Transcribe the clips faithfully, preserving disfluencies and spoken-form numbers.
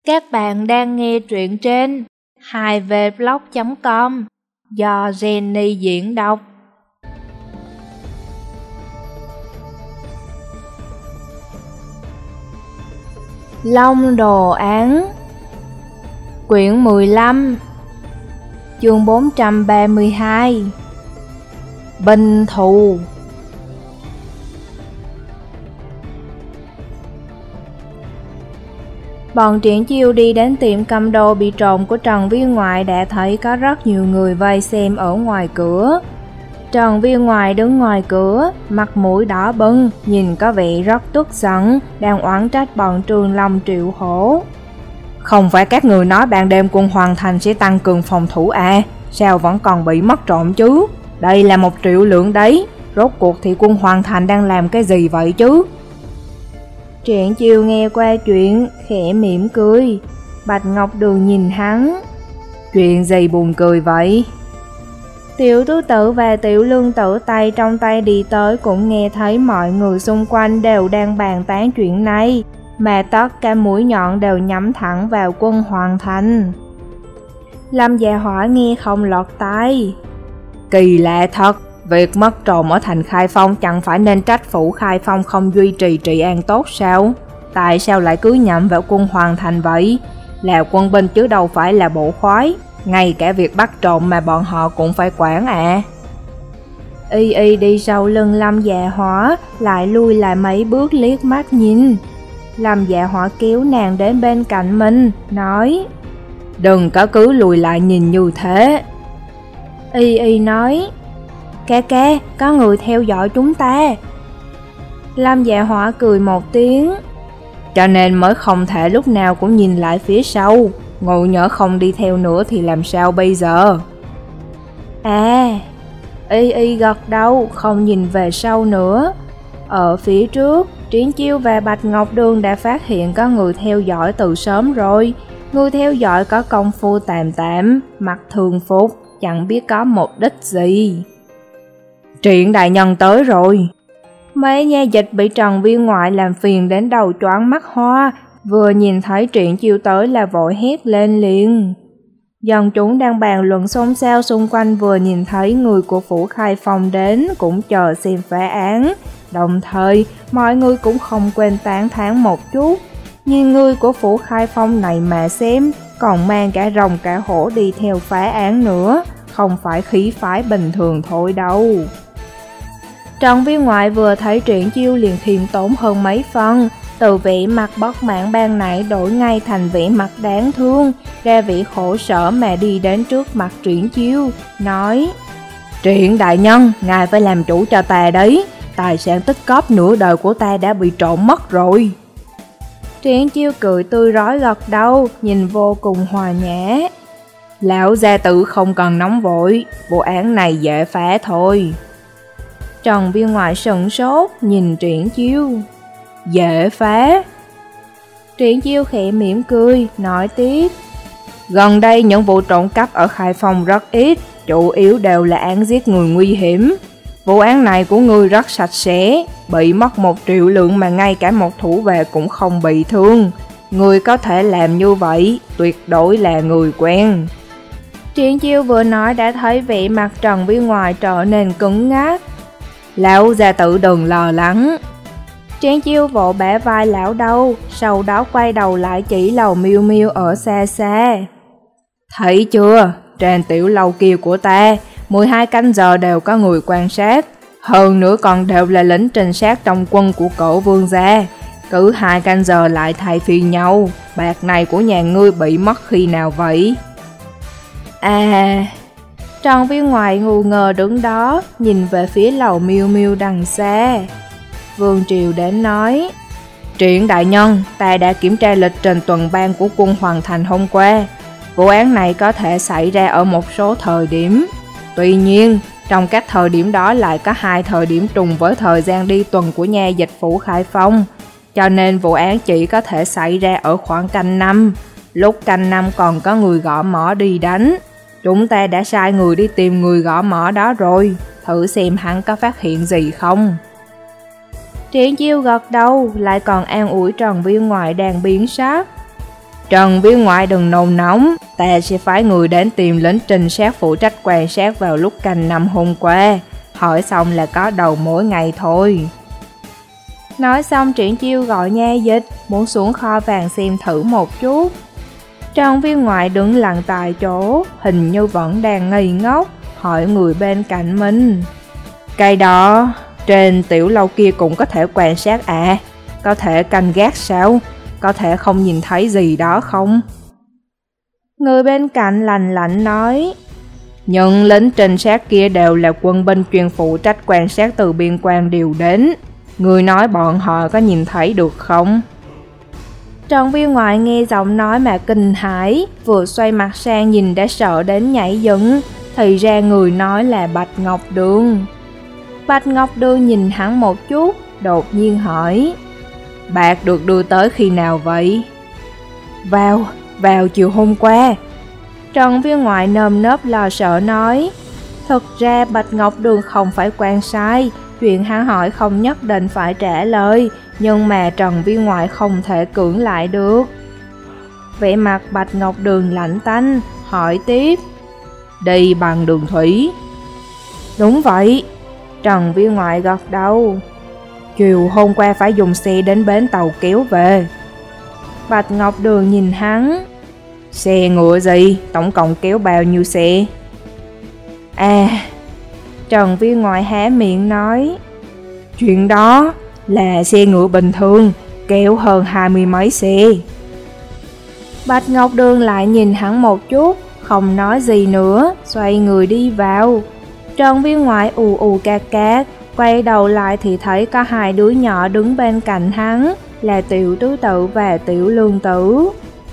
Các bạn đang nghe truyện trên hai v blog chấm com do Jenny diễn đọc. Long đồ án, quyển mười lăm, chương bốn trăm ba mươi hai. Binh thù. Bọn Triển Chiêu đi đến tiệm cầm đồ bị trộm của Trần Viên Ngoại đã thấy có rất nhiều người vây xem ở ngoài cửa. Trần Viên Ngoại đứng ngoài cửa, mặt mũi đỏ bừng, nhìn có vẻ rất tức giận, đang oán trách bọn Trường Long Triệu Hổ. Không phải các người nói ban đêm quân Hoàng Thành sẽ tăng cường phòng thủ à, sao vẫn còn bị mất trộm chứ? Đây là một triệu lượng đấy, rốt cuộc thì quân Hoàng Thành đang làm cái gì vậy chứ? Triển Chiêu nghe qua chuyện, khẽ mỉm cười. Bạch Ngọc Đường nhìn hắn. Chuyện gì buồn cười vậy? Tiểu Tứ Tử và Tiểu Lương Tử tay trong tay đi tới cũng nghe thấy mọi người xung quanh đều đang bàn tán chuyện này, mà tất cả mũi nhọn đều nhắm thẳng vào quân Hoàng Thành. Lâm Dạ Hỏa nghe không lọt tai. Kỳ lạ thật, việc mất trộm ở thành Khai Phong chẳng phải nên trách phủ Khai Phong không duy trì trị an tốt sao? Tại sao lại cứ nhầm vào quân Hoàng Thành vậy? Là quân binh chứ đâu phải là bộ khoái, ngay cả việc bắt trộm mà bọn họ cũng phải quản à. Y Y đi sau lưng Lâm Dạ Hỏa, lại lui lại mấy bước liếc mắt nhìn. Lâm Dạ Hỏa kéo nàng đến bên cạnh mình, nói: Đừng có cứ lùi lại nhìn như thế. Y Y nói: Ca ca, có người theo dõi chúng ta. Lâm Dạ Hỏa cười một tiếng. Cho nên mới không thể lúc nào cũng nhìn lại phía sau, ngu nhỡ không đi theo nữa thì làm sao bây giờ? À, Y Y gật đầu, không nhìn về sau nữa. Ở phía trước, Triển Chiêu và Bạch Ngọc Đường đã phát hiện có người theo dõi từ sớm rồi. Người theo dõi có công phu tạm tạm, mặc thường phục, chẳng biết có mục đích gì. Triển đại nhân tới rồi. Mấy nha dịch bị Trần Viên Ngoại làm phiền đến đầu choáng mắt hoa, vừa nhìn thấy Triển Chiêu tới là vội hét lên liền. Dân chúng đang bàn luận xôn xao xung quanh vừa nhìn thấy người của phủ Khai Phong đến cũng chờ xem phá án. Đồng thời, mọi người cũng không quên tán thán một chút. Nhìn người của phủ Khai Phong này mà xem, còn mang cả rồng cả hổ đi theo phá án nữa, không phải khí phái bình thường thôi đâu. Trần Viên Ngoại vừa thấy Triển Chiêu liền khiêm tốn hơn mấy phần, từ vẻ mặt bất mãn ban nãy đổi ngay thành vẻ mặt đáng thương, ra vẻ khổ sở mà đi đến trước mặt Triển Chiêu, nói: Triển đại nhân, ngài phải làm chủ cho ta đấy, tài sản tích cóp nửa đời của ta đã bị trộm mất rồi. Triển Chiêu cười tươi rói gật đầu, nhìn vô cùng hòa nhã. Lão gia tử không cần nóng vội, vụ án này dễ phá thôi. Trần Viên Ngoại sững sốt, nhìn Triển Chiêu. Dễ phá? Triển Chiêu khẽ mỉm cười, nói tiếp. Gần đây những vụ trộm cắp ở Khai Phong rất ít, chủ yếu đều là án giết người nguy hiểm. Vụ án này của ngươi rất sạch sẽ, bị mất một triệu lượng mà ngay cả một thủ vệ cũng không bị thương. Ngươi có thể làm như vậy, tuyệt đối là người quen. Triển Chiêu vừa nói đã thấy vẻ mặt Trần Viên Ngoại trở nên cứng ngắc. Lão gia tử đừng lo lắng. Triển Chiêu vỗ bả vai lão đâu, sau đó quay đầu lại chỉ lầu Miêu Miêu ở xa xa. Thấy chưa, trên tiểu lầu kia của ta, mười hai canh giờ đều có người quan sát, hơn nữa còn đều là lính trinh sát trong quân của Cổ Vương gia. Cứ hai canh giờ lại thay phiên nhau, bạc này của nhà ngươi bị mất khi nào vậy? À... Trần Viên Ngoại ngu ngờ đứng đó, nhìn về phía lầu Miêu Miêu đằng xa. Vương Triều đến nói: Triển đại nhân, ta đã kiểm tra lịch trình tuần ban của quân Hoàng Thành hôm qua. Vụ án này có thể xảy ra ở một số thời điểm. Tuy nhiên, trong các thời điểm đó lại có hai thời điểm trùng với thời gian đi tuần của nha dịch phủ Khai Phong. Cho nên vụ án chỉ có thể xảy ra ở khoảng canh năm. Lúc canh năm còn có người gõ mõ đi đánh. Chúng ta đã sai người đi tìm người gõ mõ đó rồi, thử xem hắn có phát hiện gì không. Triển Chiêu gật đầu, lại còn an ủi Trần Viên Ngoại đang biến sắc. Trần viên ngoại đừng nôn nóng, ta sẽ phái người đến tìm lính trinh sát phụ trách quan sát vào lúc canh năm hôm qua. Hỏi xong là có đầu mỗi ngày thôi. Nói xong Triển Chiêu gọi nha dịch, muốn xuống kho vàng xem thử một chút. Trần viên ngoại đứng lặng tại chỗ, hình như vẫn đang ngây ngốc, hỏi người bên cạnh mình. Cái đó, trên tiểu lâu kia cũng có thể quan sát à? Có thể canh gác sao? Có thể không nhìn thấy gì đó không? Người bên cạnh lành lạnh nói. Nhưng lính trinh sát kia đều là quân binh chuyên phụ trách quan sát từ biên quan điều đến. Người nói bọn họ có nhìn thấy được không? Trần viên ngoại nghe giọng nói mà kinh hãi, vừa xoay mặt sang nhìn đã sợ đến nhảy dựng. Thì ra người nói là Bạch Ngọc Đường. Bạch Ngọc Đường nhìn hắn một chút, đột nhiên hỏi. Bạc được đưa tới khi nào vậy? Vào, vào chiều hôm qua. Trần viên ngoại nơm nớp lo sợ nói. Thực ra Bạch Ngọc Đường không phải quan sai, chuyện hắn hỏi không nhất định phải trả lời, nhưng mà Trần viên ngoại không thể cưỡng lại được. Vẻ mặt Bạch Ngọc Đường lạnh tanh, hỏi tiếp. Đi bằng đường thủy? Đúng vậy. Trần viên ngoại gật đầu. Chiều hôm qua phải dùng xe đến bến tàu kéo về. Bạch Ngọc Đường nhìn hắn. Xe ngựa gì? Tổng cộng kéo bao nhiêu xe? À, Trần viên ngoại há miệng nói. Chuyện đó là xe ngựa bình thường, kéo hơn hai mươi mấy xe. Bạch Ngọc Đường lại nhìn hắn một chút, không nói gì nữa, xoay người đi vào. Trần viên ngoại ù ù cạc cạc, quay đầu lại thì thấy có hai đứa nhỏ đứng bên cạnh hắn, là Tiểu Tứ Tự và Tiểu Lương Tử.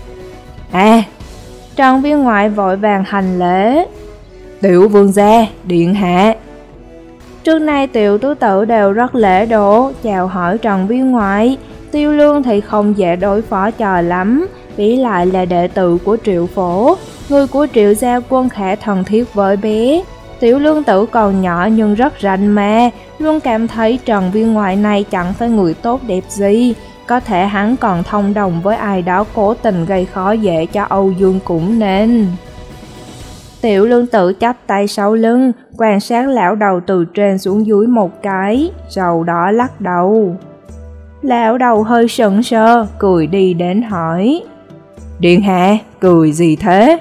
À, Trần viên ngoại vội vàng hành lễ. Tiểu vương gia, điện hạ. Trước nay Tiểu Tứ Tự đều rất lễ độ, chào hỏi Trần viên ngoại. Tiêu Lương thì không dễ đối phó trò lắm, vĩ lại là đệ tử của Triệu Phổ, người của Triệu gia quân khá thân thiết với bé. Tiểu Lương Tử còn nhỏ nhưng rất rành mà, luôn cảm thấy Trần viên ngoại này chẳng phải người tốt đẹp gì. Có thể hắn còn thông đồng với ai đó cố tình gây khó dễ cho Âu Dương cũng nên. Tiểu Lương Tử chắp tay sau lưng, quan sát lão đầu từ trên xuống dưới một cái, sau đó lắc đầu. Lão đầu hơi sững sờ, cười đi đến hỏi. Điện hạ, cười gì thế?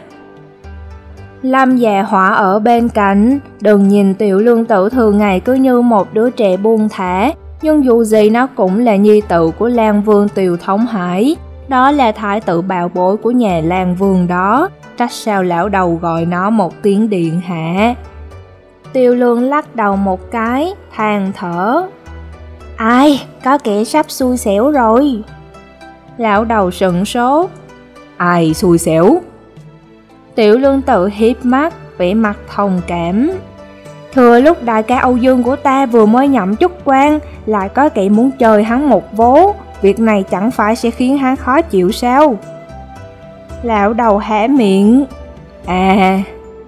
Lâm Dạ Hỏa ở bên cạnh, đừng nhìn Tiểu Lương Tử thường ngày cứ như một đứa trẻ buông thả, nhưng dù gì nó cũng là nhi tử của Lan Vương Tiều Thống Hải, đó là thái tử bảo bối của nhà Lan Vương đó, trách sao lão đầu gọi nó một tiếng điện hạ. Tiêu Lương lắc đầu một cái, than thở. Ai, có kẻ sắp xui xẻo rồi. Lão đầu sững sốt. Ai xui xẻo? Tiểu Lương Tự hiếp mắt, vẻ mặt thông cảm. Thừa lúc đại ca Âu Dương của ta vừa mới nhậm chức quan, lại có kẻ muốn chơi hắn một vố, việc này chẳng phải sẽ khiến hắn khó chịu sao? Lão đầu há miệng. À.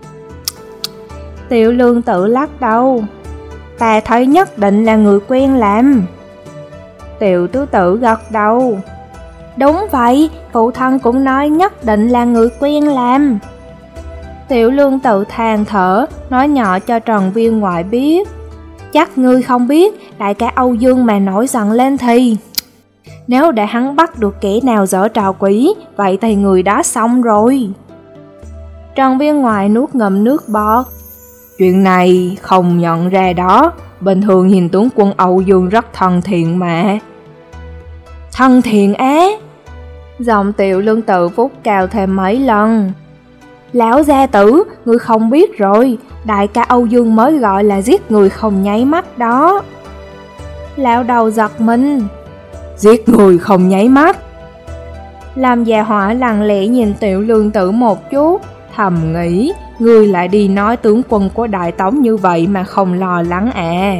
Tiểu Lương Tự lắc đầu. Ta thấy nhất định là người quen làm. Tiểu Tứ Tử gật đầu. Đúng vậy, phụ thân cũng nói nhất định là người quen làm. Tiểu Lương Tự than thở, nói nhỏ cho Trần viên ngoại biết. Chắc ngươi không biết, đại ca Âu Dương mà nổi giận lên thì... Nếu để hắn bắt được kẻ nào giở trò quỷ, vậy thì người đó xong rồi. Trần viên ngoại nuốt ngụm nước bọt. Chuyện này không nhận ra đó, bình thường nhìn tướng quân Âu Dương rất thân thiện mà. Thân thiện á? Giọng Tiểu Lương Tự phúc cao thêm mấy lần. Lão gia tử, ngươi không biết rồi, đại ca Âu Dương mới gọi là giết người không nháy mắt đó. Lão đầu giật mình. Giết người không nháy mắt? Làm Dạ Hỏa lặng lẽ nhìn Tiểu Lương Tử một chút, thầm nghĩ, ngươi lại đi nói tướng quân của Đại Tống như vậy mà không lo lắng à.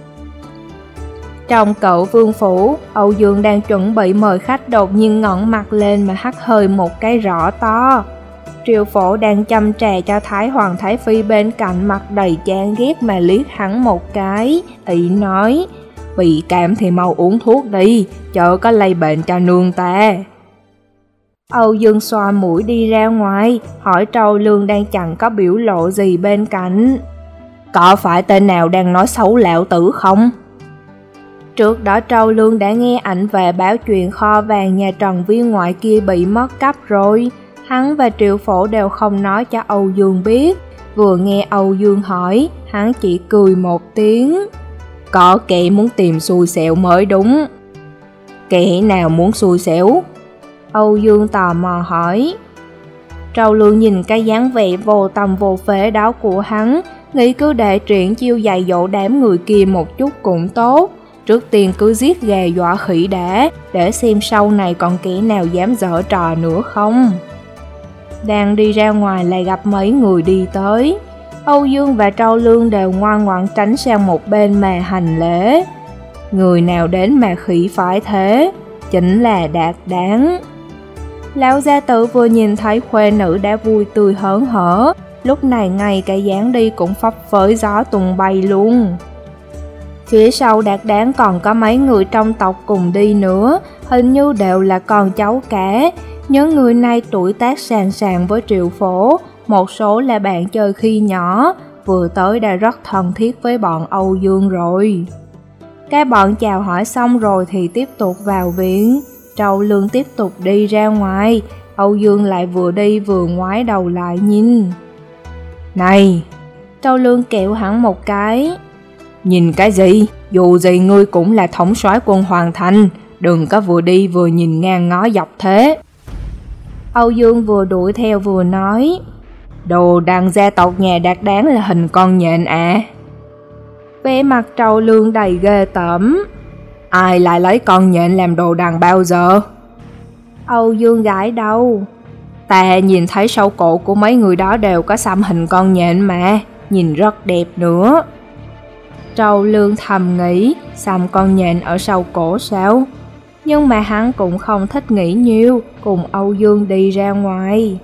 Trong Cậu Vương phủ, Âu Dương đang chuẩn bị mời khách đột nhiên ngẩng mặt lên mà hắt hơi một cái rõ to. Triệu Phổ đang chăm trà cho Thái Hoàng Thái Phi bên cạnh, mặt đầy chán ghét mà liếc hắn một cái, ý nói, bị cảm thì mau uống thuốc đi, chợ có lây bệnh cho nương ta. Âu Dương xoa mũi đi ra ngoài, hỏi Trâu Lương đang chẳng có biểu lộ gì bên cạnh. Có phải tên nào đang nói xấu lão tử không? Trước đó Trâu Lương đã nghe ảnh về báo chuyện kho vàng nhà Trần Viên Ngoại kia bị mất cắp rồi. Hắn và Triệu Phổ đều không nói cho Âu Dương biết. Vừa nghe Âu Dương hỏi, hắn chỉ cười một tiếng. Có kẻ muốn tìm xui xẻo mới đúng. Kẻ nào muốn xui xẻo? Âu Dương tò mò hỏi. Trâu Lương nhìn cái dáng vẻ vô tâm vô phế đó của hắn, nghĩ cứ để Triển Chiêu dạy dỗ đám người kia một chút cũng tốt. Trước tiên cứ giết gà dọa khỉ đã, để xem sau này còn kẻ nào dám giở trò nữa không. Đang đi ra ngoài lại gặp mấy người đi tới. Âu Dương và Trâu Lương đều ngoan ngoãn tránh sang một bên mà hành lễ. Người nào đến mà khỉ phải thế? Chính là Đạt Đáng. Lão gia tử vừa nhìn thấy khuê nữ đã vui tươi hớn hở, lúc này ngay cái dáng đi cũng phấp phới gió tung bay luôn. Phía sau Đạt Đáng còn có mấy người trong tộc cùng đi nữa, hình như đều là con cháu cả. Những người này tuổi tác sàn sàn với Triệu Phổ, một số là bạn chơi khi nhỏ, vừa tới đã rất thân thiết với bọn Âu Dương rồi. Các bọn chào hỏi xong rồi thì tiếp tục vào viện. Trâu Lương tiếp tục đi ra ngoài, Âu Dương lại vừa đi vừa ngoái đầu lại nhìn. Này! Trâu Lương kẹo hắn một cái. Nhìn cái gì? Dù gì ngươi cũng là thống soái quân Hoàng Thành, đừng có vừa đi vừa nhìn ngang ngó dọc thế. Âu Dương vừa đuổi theo vừa nói. Đồ đàn gia tộc nhà Đạt Đáng là hình con nhện à? Vẻ mặt Trâu Lương đầy ghê tởm. Ai lại lấy con nhện làm đồ đàn bao giờ? Âu Dương gãi đầu. Ta nhìn thấy sau cổ của mấy người đó đều có xăm hình con nhện mà, nhìn rất đẹp nữa. Trâu Lương thầm nghĩ, xăm con nhện ở sau cổ sao? Nhưng mà hắn cũng không thích nghĩ nhiều, cùng Âu Dương đi ra ngoài.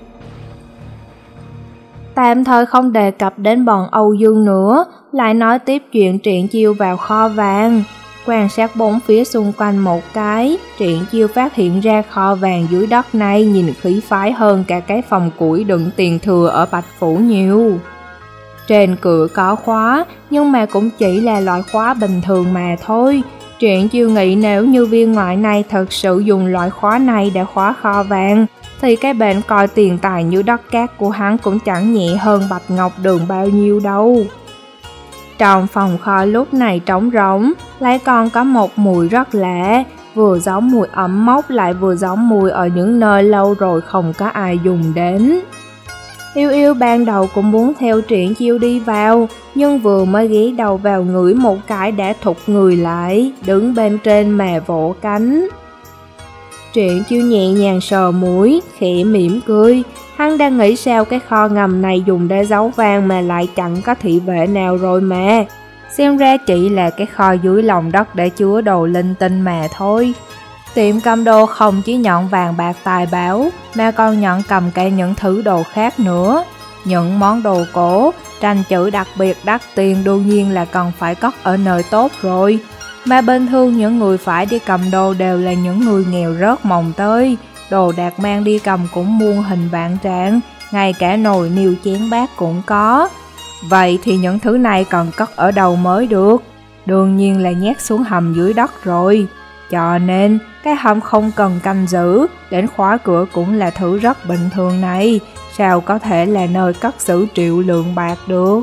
Tạm thời không đề cập đến bọn Âu Dương nữa, lại nói tiếp chuyện Triển Chiêu vào kho vàng. Quan sát bốn phía xung quanh một cái, Triển Chiêu phát hiện ra kho vàng dưới đất này nhìn khí phái hơn cả cái phòng củi đựng tiền thừa ở Bạch Phủ nhiều. Trên cửa có khóa, nhưng mà cũng chỉ là loại khóa bình thường mà thôi. Triển Chiêu nghĩ nếu như Viên Ngoại này thật sự dùng loại khóa này để khóa kho vàng, thì cái bệnh coi tiền tài như đất cát của hắn cũng chẳng nhẹ hơn Bạch Ngọc Đường bao nhiêu đâu. Trong phòng kho lúc này trống rỗng, lại còn có một mùi rất lạ, vừa giống mùi ẩm mốc lại vừa giống mùi ở những nơi lâu rồi không có ai dùng đến. Yêu Yêu ban đầu cũng muốn theo Triển Chiêu đi vào, nhưng vừa mới ghé đầu vào ngửi một cái đã thụt người lại, đứng bên trên mà vỗ cánh. Triển Chiêu nhẹ nhàng sờ mũi, khẽ mỉm cười. Hắn đang nghĩ sao cái kho ngầm này dùng để giấu vàng mà lại chẳng có thị vệ nào rồi mà. Xem ra chỉ là cái kho dưới lòng đất để chứa đồ linh tinh mà thôi. Tiệm cầm đồ không chỉ nhận vàng bạc tài bảo, mà còn nhận cầm cả những thứ đồ khác nữa. Những món đồ cổ, tranh chữ đặc biệt đắt tiền đương nhiên là cần phải cất ở nơi tốt rồi. Mà bình thường những người phải đi cầm đồ đều là những người nghèo rớt mồng tơi. Đồ đạc mang đi cầm cũng muôn hình vạn trạng, ngay cả nồi niêu chén bát cũng có. Vậy thì những thứ này còn cất ở đâu mới được? Đương nhiên là nhét xuống hầm dưới đất rồi. Cho nên, cái hầm không cần canh giữ, đến khóa cửa cũng là thứ rất bình thường này, sao có thể là nơi cất giữ triệu lượng bạc được.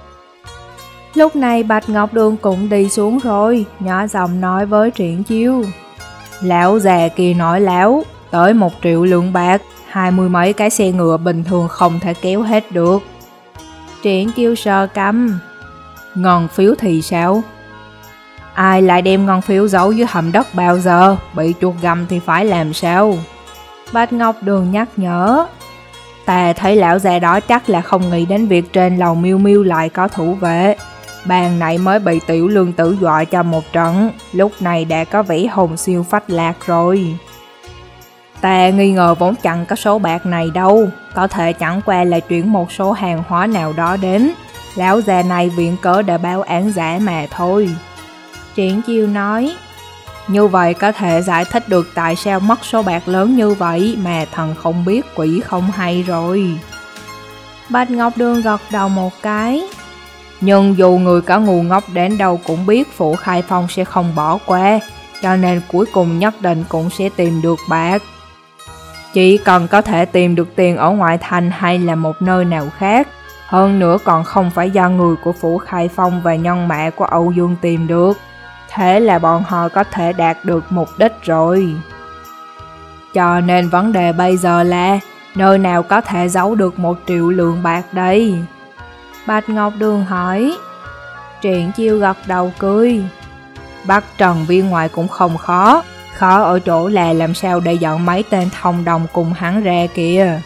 Lúc này Bạch Ngọc Đường cũng đi xuống rồi, nhỏ giọng nói với Triển Chiêu. Lão già kia nói láo, tới một triệu lượng bạc, hai mươi mấy cái xe ngựa bình thường không thể kéo hết được. Triển Chiêu sờ cằm. Ngân phiếu thì sao? Ai lại đem ngân phiếu giấu dưới hầm đất bao giờ, bị chuột gặm thì phải làm sao? Bạch Ngọc Đường nhắc nhở. Ta thấy lão già đó chắc là không nghĩ đến việc trên lầu Miêu Miêu lại có thủ vệ. Bàn nãy mới bị Tiểu Lương Tử dọa cho một trận, lúc này đã có vẻ hồn siêu phách lạc rồi. Ta nghi ngờ vốn chẳng có số bạc này đâu, có thể chẳng qua là chuyển một số hàng hóa nào đó đến. Lão già này viện cớ để báo án giả mà thôi. Triển Chiêu nói. Như vậy có thể giải thích được tại sao mất số bạc lớn như vậy mà thần không biết quỷ không hay rồi. Bạch Ngọc Đường gật đầu một cái. Nhưng dù người có ngu ngốc đến đâu cũng biết Phủ Khai Phong sẽ không bỏ qua, cho nên cuối cùng nhất định cũng sẽ tìm được bạc. Chỉ cần có thể tìm được tiền ở ngoại thành hay là một nơi nào khác, hơn nữa còn không phải do người của Phủ Khai Phong và nhân mã của Âu Dương tìm được, thế là bọn họ có thể đạt được mục đích rồi. Cho nên vấn đề bây giờ là nơi nào có thể giấu được một triệu lượng bạc đây? Bạch Ngọc Đường hỏi. Triển Chiêu gật đầu cười. Bắt Trần Viên Ngoại cũng không khó, khó ở chỗ là làm sao để dẫn mấy tên thông đồng cùng hắn ra kìa.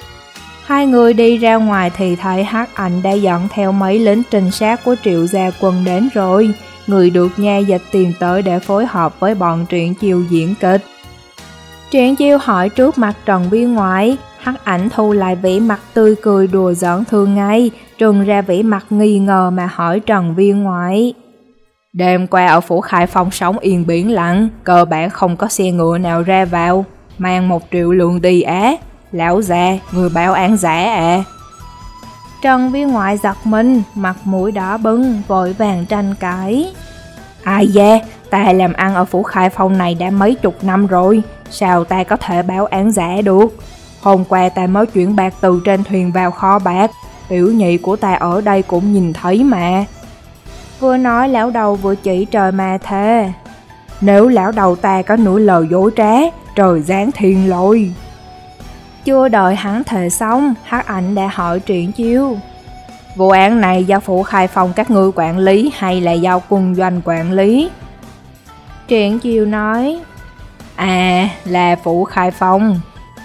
Hai người đi ra ngoài thì thấy Hắc Ảnh đã dẫn theo mấy lính trinh sát của Triệu gia quân đến rồi. Người được nha dịch tìm tới để phối hợp với bọn Triển Chiêu diễn kịch. Triển Chiêu hỏi trước mặt Trần Viên Ngoại, Hắc Ảnh thu lại vẻ mặt tươi cười đùa giỡn thường ngày, trừng ra vẻ mặt nghi ngờ mà hỏi Trần Viên Ngoại. Đêm qua ở Phủ Khai Phong sống yên biển lặng, cơ bản không có xe ngựa nào ra vào, mang một triệu lượng đi á. Lão già, người báo án giả à? Trần Viên Ngoại giật mình, mặt mũi đỏ bừng, vội vàng tranh cãi. Ai da, ta làm ăn ở Phủ Khai Phong này đã mấy chục năm rồi, sao ta có thể báo án giả được? Hôm qua ta mới chuyển bạc từ trên thuyền vào kho bạc, tiểu nhị của ta ở đây cũng nhìn thấy mà. Vừa nói lão đầu vừa chỉ trời mà thề. Nếu lão đầu ta có nửa lời dối trá, trời giáng thiên lôi. Chưa đợi hắn thề xong, Hắc Ảnh đã hỏi Triển Chiêu. Vụ án này do Phủ Khai Phong các ngươi quản lý hay là do quân doanh quản lý? Triển Chiêu nói. À, là Phủ Khai Phong.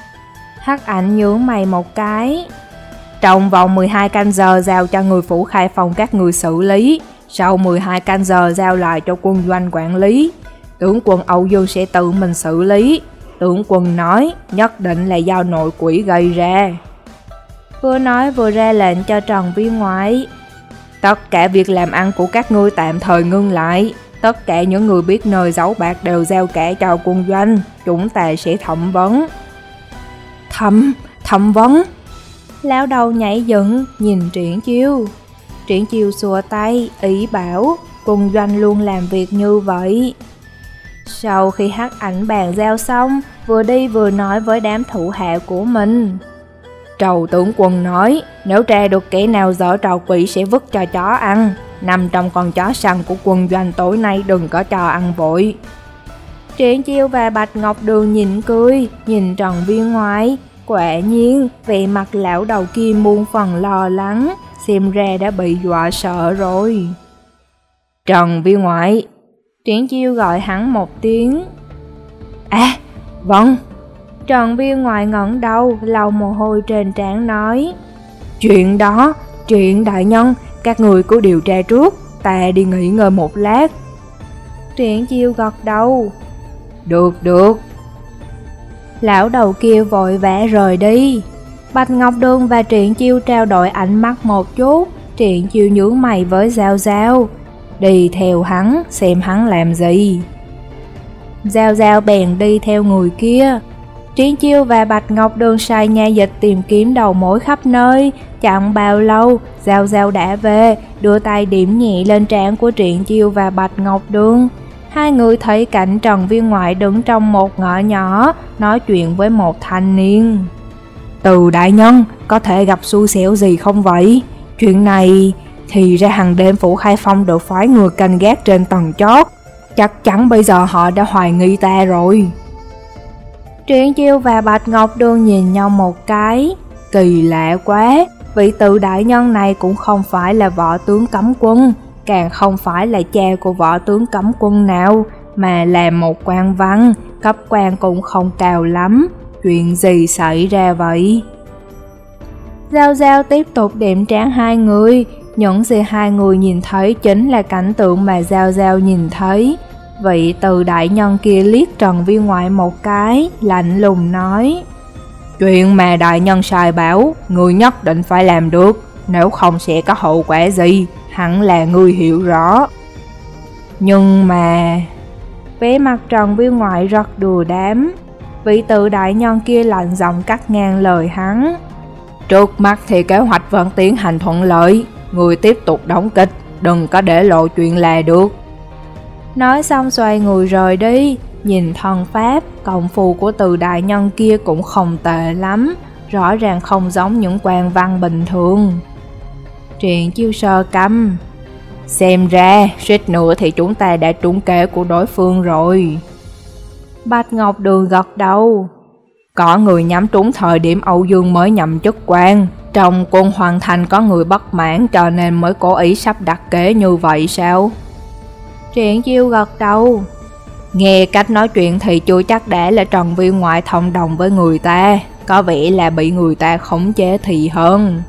Hắc Ảnh nhướng mày một cái. Trong vòng mười hai canh giờ giao cho người Phủ Khai Phong các ngươi xử lý, sau mười hai canh giờ giao lại cho quân doanh quản lý. Tướng quân Âu Dương sẽ tự mình xử lý. Tướng quân nói nhất định là do nội quỷ gây ra. Vừa nói vừa ra lệnh cho Trần Viên Ngoại. Tất cả việc làm ăn của các ngươi tạm thời ngưng lại. Tất cả những người biết nơi giấu bạc đều giao cả cho quân doanh. Chúng ta sẽ thẩm vấn. Thẩm, thẩm vấn? Lão đầu nhảy dựng nhìn Triển Chiêu. Triển Chiêu xua tay, ý bảo quân doanh luôn làm việc như vậy. Sau khi Hắc Ảnh bàn giao xong, vừa đi vừa nói với đám thủ hạ của mình. Trầu tướng quân nói, nếu tra được kẻ nào dở trò quỷ sẽ vứt cho chó ăn. Nằm trong con chó săn của quân doanh tối nay đừng có cho ăn vội. Triển Chiêu và Bạch Ngọc Đường nhìn cười, nhìn Trần Viên Ngoại. Quả nhiên, vẻ mặt lão đầu kia muôn phần lo lắng, xem ra đã bị dọa sợ rồi. Trần Viên Ngoại. Triển Chiêu gọi hắn một tiếng. À, vâng. Trần Viên Ngoại ngẩng đầu, lau mồ hôi trên trán nói. Chuyện đó, chuyện đại nhân, các người cứ điều tra trước, ta đi nghỉ ngơi một lát. Triển Chiêu gật đầu. Được, được. Lão đầu kia vội vã rời đi. Bạch Ngọc Đường và Triển Chiêu trao đổi ánh mắt một chút. Triển Chiêu nhướng mày với Giao Giao. Đi theo hắn, xem hắn làm gì. Giao Giao bèn đi theo người kia. Triển Chiêu và Bạch Ngọc Đường sai nha dịch tìm kiếm đầu mối khắp nơi. Chẳng bao lâu, Giao Giao đã về, đưa tay điểm nhẹ lên trán của Triển Chiêu và Bạch Ngọc Đường. Hai người thấy cảnh Trần Viên Ngoại đứng trong một ngõ nhỏ, nói chuyện với một thanh niên. Từ đại nhân, có thể gặp xui xẻo gì không vậy? Chuyện này thì ra hàng đêm Phủ Khai Phong được phái người canh gác trên tầng chót. Chắc chắn bây giờ họ đã hoài nghi ta rồi. Triển Chiêu và Bạch Ngọc Đường nhìn nhau một cái. Kỳ lạ quá, vị Từ đại nhân này cũng không phải là võ tướng cấm quân, càng không phải là cha của võ tướng cấm quân nào, mà là một quan văn, cấp quan cũng không cao lắm. Chuyện gì xảy ra vậy? Giao Giao tiếp tục điểm trán hai người. Những gì hai người nhìn thấy chính là cảnh tượng mà Giao Giao nhìn thấy. Vị Từ đại nhân kia liếc Trần Viên Ngoại một cái, lạnh lùng nói. Chuyện mà đại nhân sai bảo, người nhất định phải làm được, nếu không sẽ có hậu quả gì, hẳn là ngươi hiểu rõ. Nhưng mà... Vẻ mặt Trần Viên Ngoại rất đùa đám. Vị tự đại nhân kia lạnh giọng cắt ngang lời hắn. Trước mắt thì kế hoạch vẫn tiến hành thuận lợi, người tiếp tục đóng kịch, đừng có để lộ chuyện là được. Nói xong xoay người rời đi. Nhìn thân pháp, công phu của từ đại nhân kia cũng không tệ lắm, rõ ràng không giống những quan văn bình thường. Triển Chiêu sờ cằm. Xem ra, suýt nữa thì chúng ta đã trúng kế của đối phương rồi. Bạch Ngọc Đường gật đầu. Có người nhắm trúng thời điểm Âu Dương mới nhậm chức quan. Trong quân Hoàng Thành có người bất mãn cho nên mới cố ý sắp đặt kế như vậy sao? Triển Chiêu gật đầu. Nghe cách nói chuyện thì chưa chắc đã là Trần Viên Ngoại thông đồng với người ta, có vẻ là bị người ta khống chế thì hơn.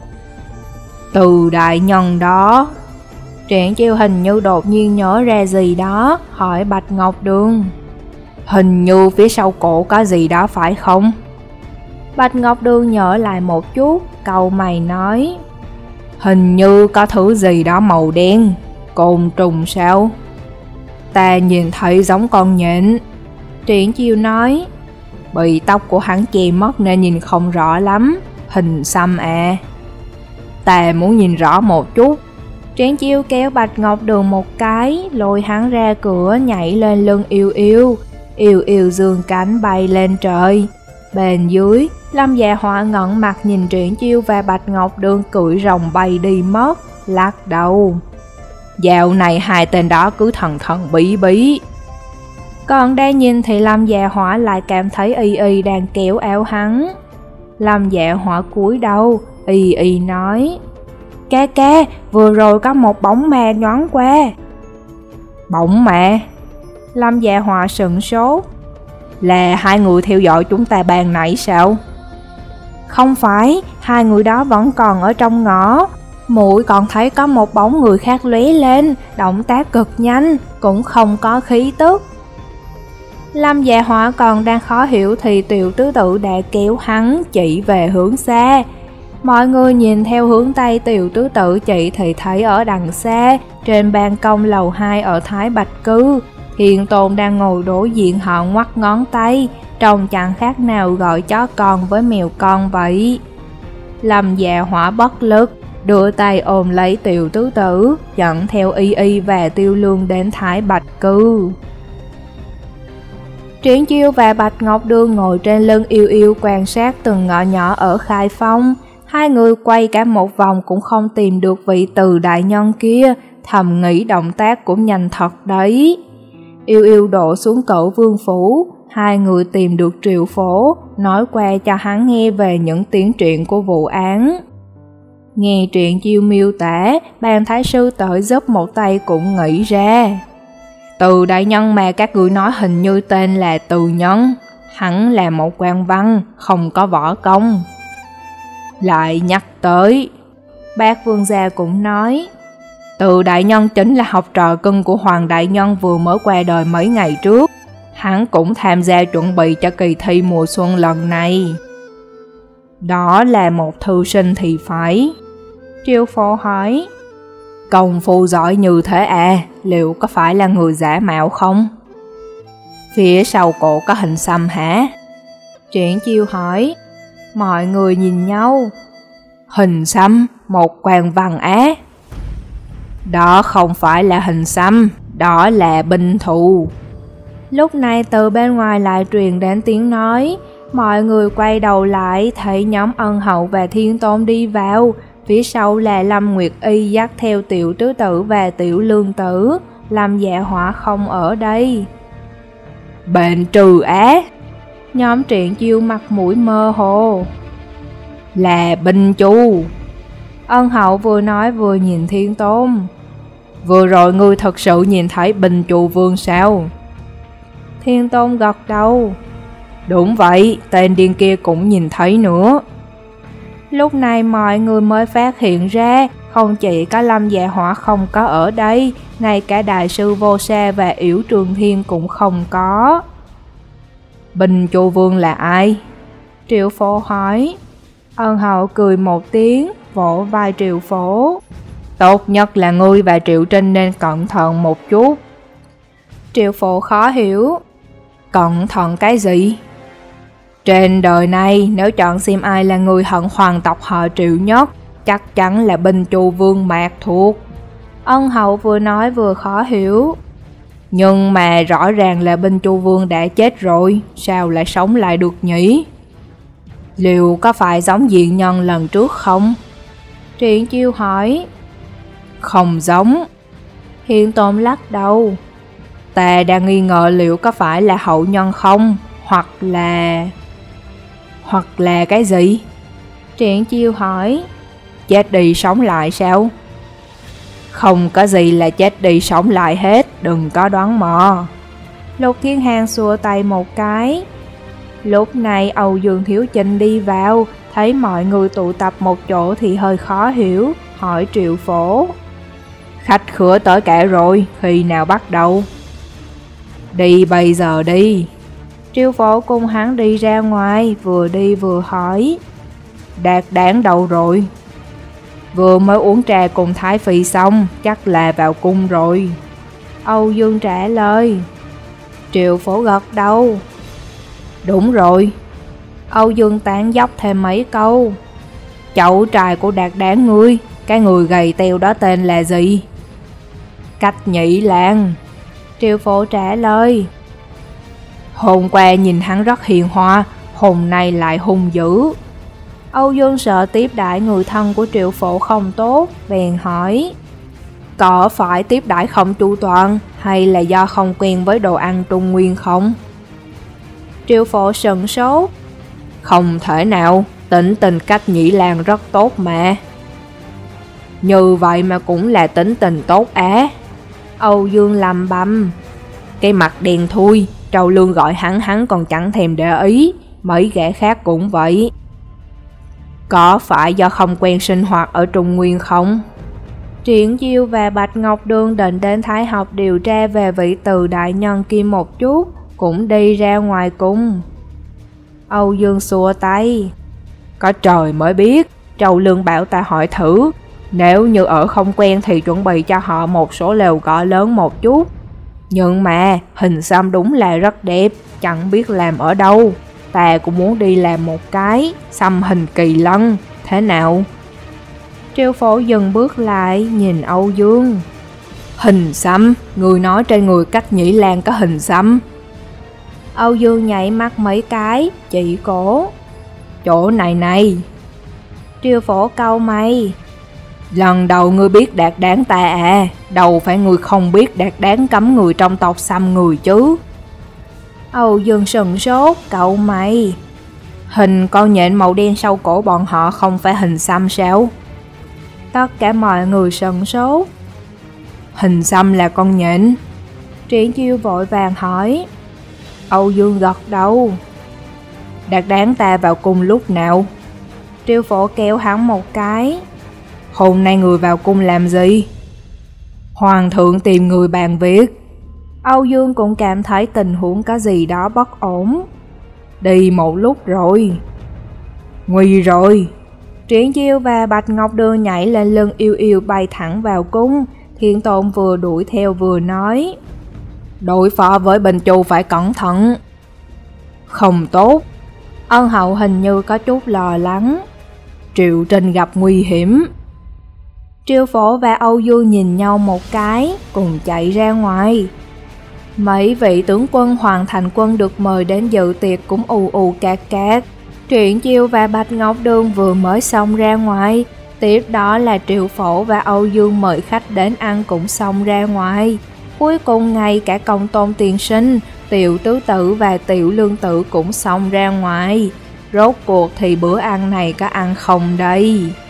Từ đại nhân đó. Triển Chiêu hình như đột nhiên nhớ ra gì đó, hỏi Bạch Ngọc Đường. Hình như phía sau cổ có gì đó phải không? Bạch Ngọc Đường nhớ lại một chút, cau mày nói. Hình như có thứ gì đó màu đen, côn trùng sao? Ta nhìn thấy giống con nhện. Triển Chiêu nói. Bị tóc của hắn che mất nên nhìn không rõ lắm. Hình xăm à? Ta muốn nhìn rõ một chút. Triển Chiêu kéo Bạch Ngọc Đường một cái, lôi hắn ra cửa nhảy lên lưng Yêu Yêu. Yêu Yêu giương cánh bay lên trời. Bên dưới, Lâm Dạ Họa ngẩng mặt nhìn Triển Chiêu và Bạch Ngọc Đường cưỡi rồng bay đi mất, lắc đầu. Dạo này hai tên đó cứ thần thần bí bí. Còn đang nhìn thì Lâm Dạ Họa lại cảm thấy Y Y đang kéo áo hắn. Lâm Dạ Họa cúi đầu, Y Y nói. Ca ca, vừa rồi có một bóng ma nhoáng qua. Bóng ma? Lâm Dạ Họa sửng sốt. Là hai người theo dõi chúng ta ban nãy sao? Không phải, hai người đó vẫn còn ở trong ngõ. Muội còn thấy có một bóng người khác lóe lên, động tác cực nhanh, cũng không có khí tức. Lâm Dạ Họa còn đang khó hiểu thì Tiểu Tứ Tử đã kéo hắn chỉ về hướng xa. Mọi người nhìn theo hướng Tây Tiểu Tứ Tử chỉ thì thấy ở đằng xa, trên ban công lầu hai ở Thái Bạch Cư, Thiên Tôn đang ngồi đối diện họ ngoắc ngón tay, trông chẳng khác nào gọi chó con với mèo con vậy. Lâm Dạ Họa bất lực, đưa tay ôm lấy Tiểu Tứ Tử, dẫn theo Y Y và Tiêu Lương đến Thái Bạch Cư. Triển Chiêu và Bạch Ngọc Đường ngồi trên lưng Yêu Yêu quan sát từng ngõ nhỏ ở Khai Phong. Hai người quay cả một vòng cũng không tìm được vị từ đại nhân kia, thầm nghĩ động tác cũng nhanh thật đấy. Yêu Yêu đổ xuống Cẩu Vương Phủ, hai người tìm được Triệu Phổ, nói qua cho hắn nghe về những tiến triển của vụ án. Nghe Triển Chiêu miêu tả, ban thái sư tới giúp một tay cũng nghĩ ra. Từ đại nhân mà các ngươi nói hình như tên là Từ Nhân, hắn là một quan văn, không có võ công. Lại nhắc tới, bác Vương gia cũng nói, Từ đại nhân chính là học trò cưng của Hoàng đại nhân vừa mới qua đời mấy ngày trước. Hắn cũng tham gia chuẩn bị cho kỳ thi mùa xuân lần này. Đó là một thư sinh thì phải. Triệu Phổ hỏi. Công phu giỏi như thế à, liệu có phải là người giả mạo không? Phía sau cổ có hình xăm hả? Triển Chiêu hỏi. Mọi người nhìn nhau. Hình xăm, một quan văn á. Đó không phải là hình xăm, đó là binh thù. Lúc này từ bên ngoài lại truyền đến tiếng nói. Mọi người quay đầu lại thấy nhóm Ân Hậu và Thiên Tôn đi vào. Phía sau là Lâm Nguyệt Y dắt theo Tiểu Tứ Tử và Tiểu Lương Tử. Lâm Dạ Họa không ở đây. Bệnh trừ á. Nhóm Triển Chiêu mặt mũi mơ hồ. Là binh chu. Ân Hậu vừa nói vừa nhìn Thiên Tôn. Vừa rồi ngươi thật sự nhìn thấy Bình Chu Vương sao? Thiên Tôn gật đầu. Đúng vậy, tên điên kia cũng nhìn thấy nữa. Lúc này mọi người mới phát hiện ra, không chỉ có Lâm Dạ Họa không có ở đây, ngay cả Đại sư Vô Sa và Yểu Trường Thiên cũng không có. Bình Chu Vương là ai? Triệu Phổ hỏi. Ân Hậu cười một tiếng, vỗ vai Triệu Phổ. Tốt nhất là ngươi và Triệu Trinh nên cẩn thận một chút. Triệu Phổ khó hiểu. Cẩn thận cái gì? Trên đời này nếu chọn xem ai là người hận hoàng tộc họ Triệu nhất, chắc chắn là Binh Chu Vương Mạc Thuộc. Ân hậu vừa nói vừa khó hiểu. Nhưng mà rõ ràng là Binh Chu Vương đã chết rồi, sao lại sống lại được nhỉ? Liệu có phải giống diện nhân lần trước không? Triển Chiêu hỏi. Không giống. Hiện Tồn lắc đầu. Ta đang nghi ngờ liệu có phải là hậu nhân không, hoặc là... Hoặc là cái gì? Triển Chiêu hỏi. Chết đi sống lại sao? Không có gì là chết đi sống lại hết, đừng có đoán mò. Lục Thiên Hàng xua tay một cái. Lúc này Âu Dương Thiếu Chinh đi vào, thấy mọi người tụ tập một chỗ thì hơi khó hiểu, hỏi Triệu Phổ. Khách khứa tới cả rồi, khi nào bắt đầu? Đi bây giờ đi. Triệu Phổ cùng hắn đi ra ngoài, vừa đi vừa hỏi. Đạt Đáng đâu rồi? Vừa mới uống trà cùng Thái Phi xong, chắc là vào cung rồi. Âu Dương trả lời. Triệu Phổ gật đầu. Đúng rồi. Âu Dương tán dốc thêm mấy câu. Chậu trai của Đạt Đáng ngươi, cái người gầy teo đó tên là gì? Cách Nhĩ Lan. Triệu Phổ trả lời. Hôm qua nhìn hắn rất hiền hòa, hôm nay lại hung dữ. Âu Dương sợ tiếp đãi người thân của Triệu Phổ không tốt, bèn hỏi. Có phải tiếp đãi không chu toàn, hay là do không quen với đồ ăn Trung Nguyên không? Triệu Phổ sững sốt. Không thể nào, tính tình Cách Nhĩ Lan rất tốt mà. Như vậy mà cũng là tính tình tốt á. Âu Dương lầm bầm. Cái mặt đen thui, Trâu Lương gọi hắn hắn còn chẳng thèm để ý, mấy gã khác cũng vậy. Có phải do không quen sinh hoạt ở Trung Nguyên không? Triển Chiêu và Bạch Ngọc Đường định đến Thái Học điều tra về vị từ đại nhân kia một chút, cũng đi ra ngoài cung. Âu Dương xua tay. Có trời mới biết, Trâu Lương bảo ta hỏi thử. Nếu như ở không quen thì chuẩn bị cho họ một số lều gõ lớn một chút. Nhưng mà hình xăm đúng là rất đẹp, chẳng biết làm ở đâu. Ta cũng muốn đi làm một cái xăm hình kỳ lân, thế nào? Triệu Phổ dừng bước lại, nhìn Âu Dương. Hình xăm? Người nói trên người Cách Nhĩ Lan có hình xăm? Âu Dương nhảy mắt mấy cái, chỉ cổ. Chỗ này này. Triệu Phổ cau mày. Lần đầu ngươi biết Đạt Đáng ta à, đâu phải ngươi không biết Đạt Đáng cấm người trong tộc xăm người chứ. Âu Dương sừng sốt, cậu mày. Hình con nhện màu đen sau cổ bọn họ không phải hình xăm sao? Tất cả mọi người sừng sốt. Hình xăm là con nhện? Triển Chiêu vội vàng hỏi. Âu Dương gật đầu. Đạt Đáng ta vào cung lúc nào? Triệu Phổ kéo hắn một cái. Hôm nay người vào cung làm gì? Hoàng thượng tìm người bàn việc. Âu Dương cũng cảm thấy tình huống có gì đó bất ổn. Đi một lúc rồi. Nguy rồi. Triển Chiêu và Bạch Ngọc Đường nhảy lên lưng yêu yêu bay thẳng vào cung. Thiên Tôn vừa đuổi theo vừa nói. Đối phó với Bình Chu phải cẩn thận. Không tốt. Ân hậu hình như có chút lo lắng. Triệu Trinh gặp nguy hiểm. Triệu Phổ và Âu Dương nhìn nhau một cái, cùng chạy ra ngoài. Mấy vị tướng quân Hoàng Thành Quân được mời đến dự tiệc cũng ù ù cạc cạc. Triển Chiêu và Bạch Ngọc Đường vừa mới xong ra ngoài, tiếp đó là Triệu Phổ và Âu Dương mời khách đến ăn cũng xong ra ngoài. Cuối cùng ngay cả Công Tôn Tiên Sinh, Tiểu Tứ Tử và Tiểu Lương Tử cũng xong ra ngoài. Rốt cuộc thì bữa ăn này có ăn không đây?